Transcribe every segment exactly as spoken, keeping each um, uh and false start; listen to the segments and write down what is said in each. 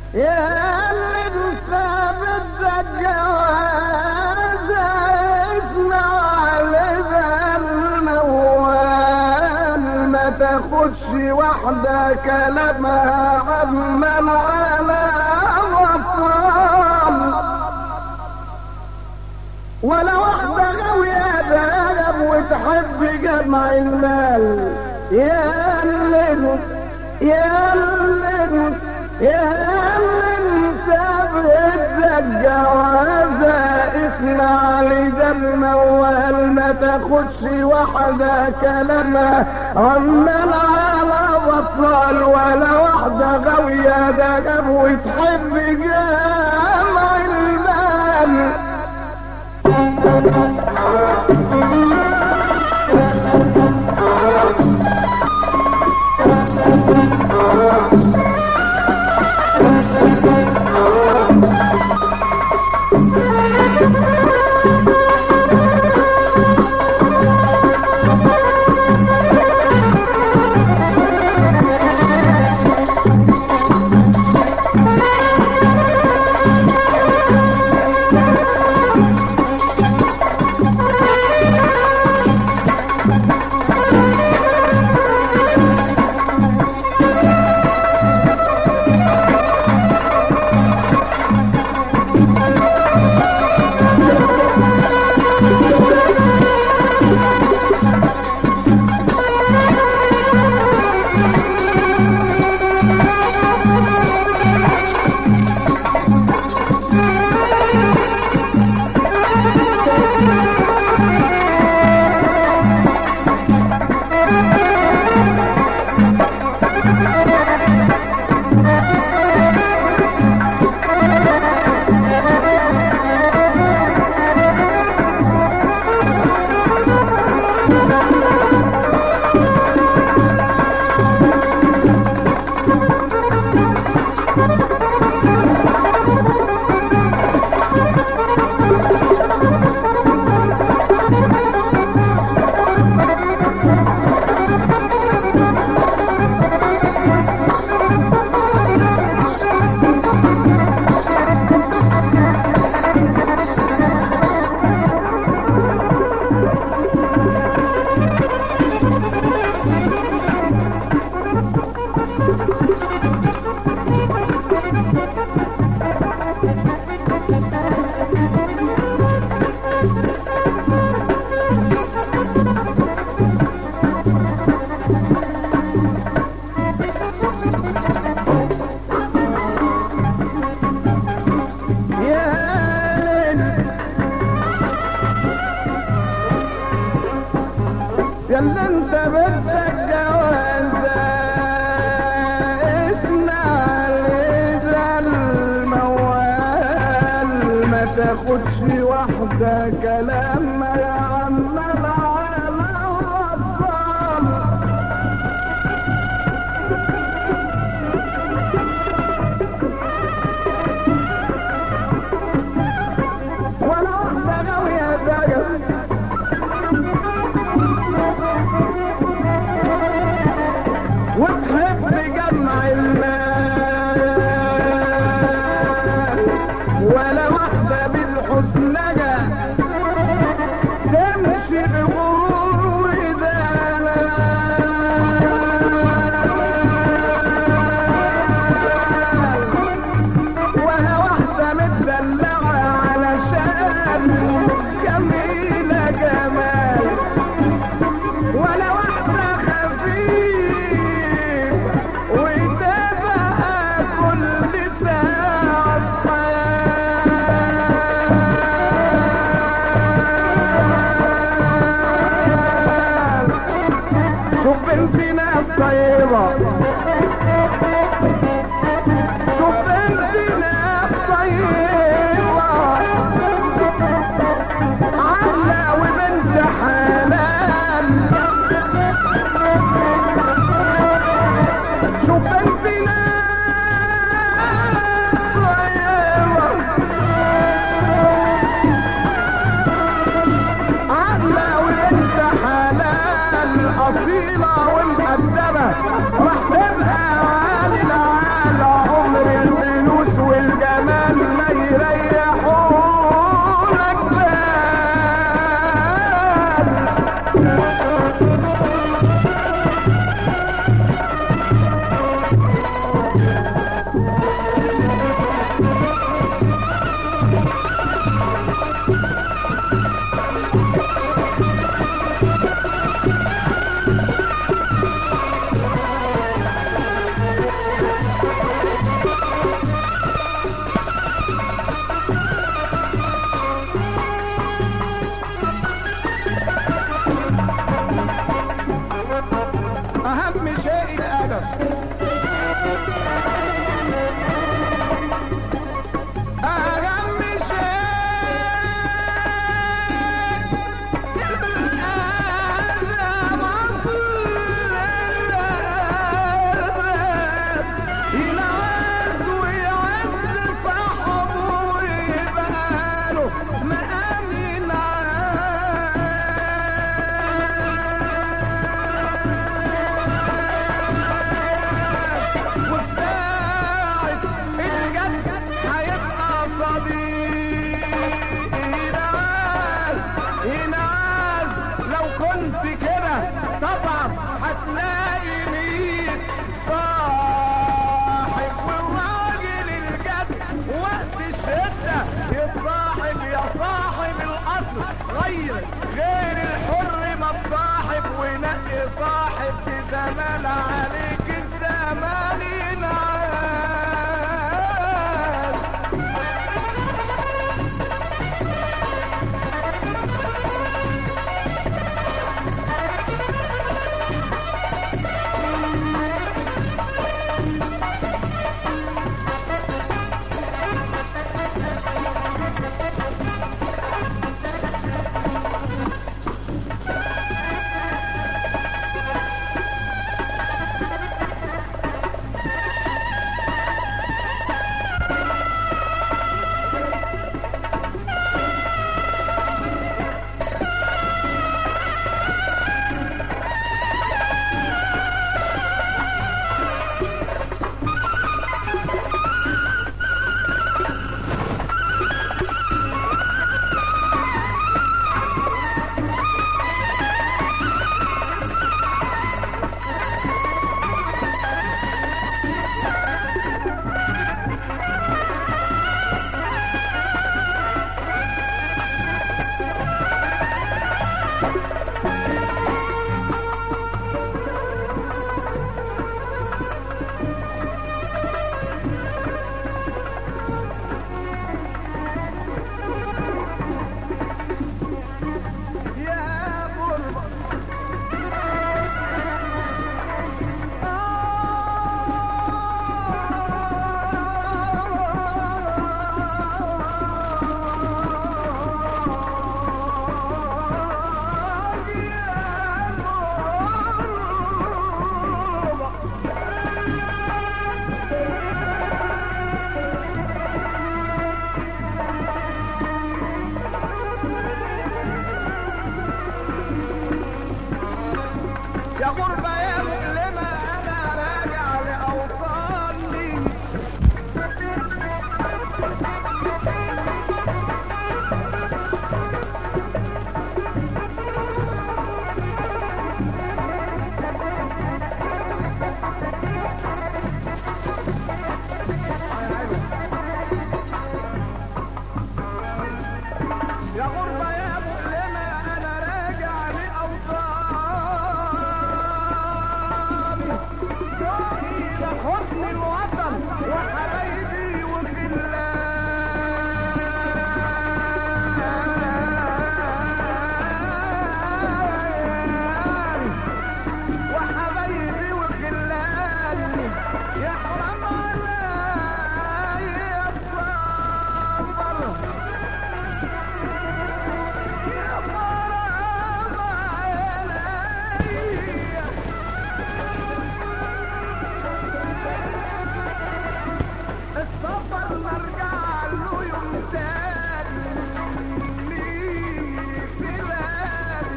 يا اللي انت بدك جواز اسمع لذا الموال ما تاخدش واحدة كلامها عمل على وصال ولا واحدة غاوية ذهب وتحب جمع المال. يا اللي يا اللي يا اللي انت بدك جوازة اسمع لذا الموال ما تاخدش واحدة كلامها عمال على بطال ولا واحدة غاوية ذهب وتحب جمع المال. يلا انت بدك جوازة اسمع لذا الموال ما تاخدش واحدة كلام يا عم العالم الرضال ولا واحدة غاوية داير وتحب جمع المال ولا واحدة بالحسنجة تمشي بغرور ودلال ولا واحدة متدلعة علشان جميلة جمال ولا واحدة خفيف وتبقى كل ساعة حياة. شوف انت ناس طيبة شوف انت ناس طيبة عاملة وبنت حلال شوف انت ناس طيبة عاملة وبنت حلال أصيلة ومؤدبة راح تبقى عالي العال عمر الفلوس حب الوطن وحبايبي وخلاني وحبايبي وخلاني يا حرام عليا الصبر يا حرام عليا الصبر مرجع له يوم تاني بلاد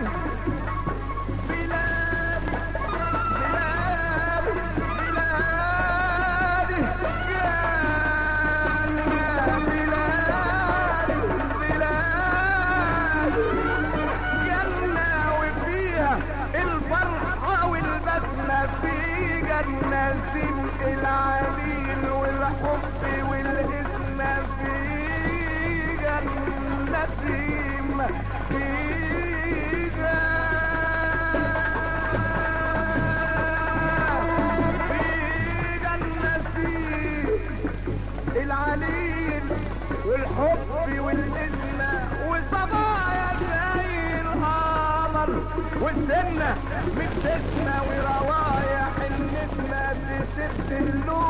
بلاد بلاد بلاد بلاد جنة وفيها الفرحة والبسمة في جنة سمك العليل والحب والإسمة في جنة سم في العليل والحب والإسمة والصبايا زي القمر والسنة متسمة وروايح النسمة تسد اللون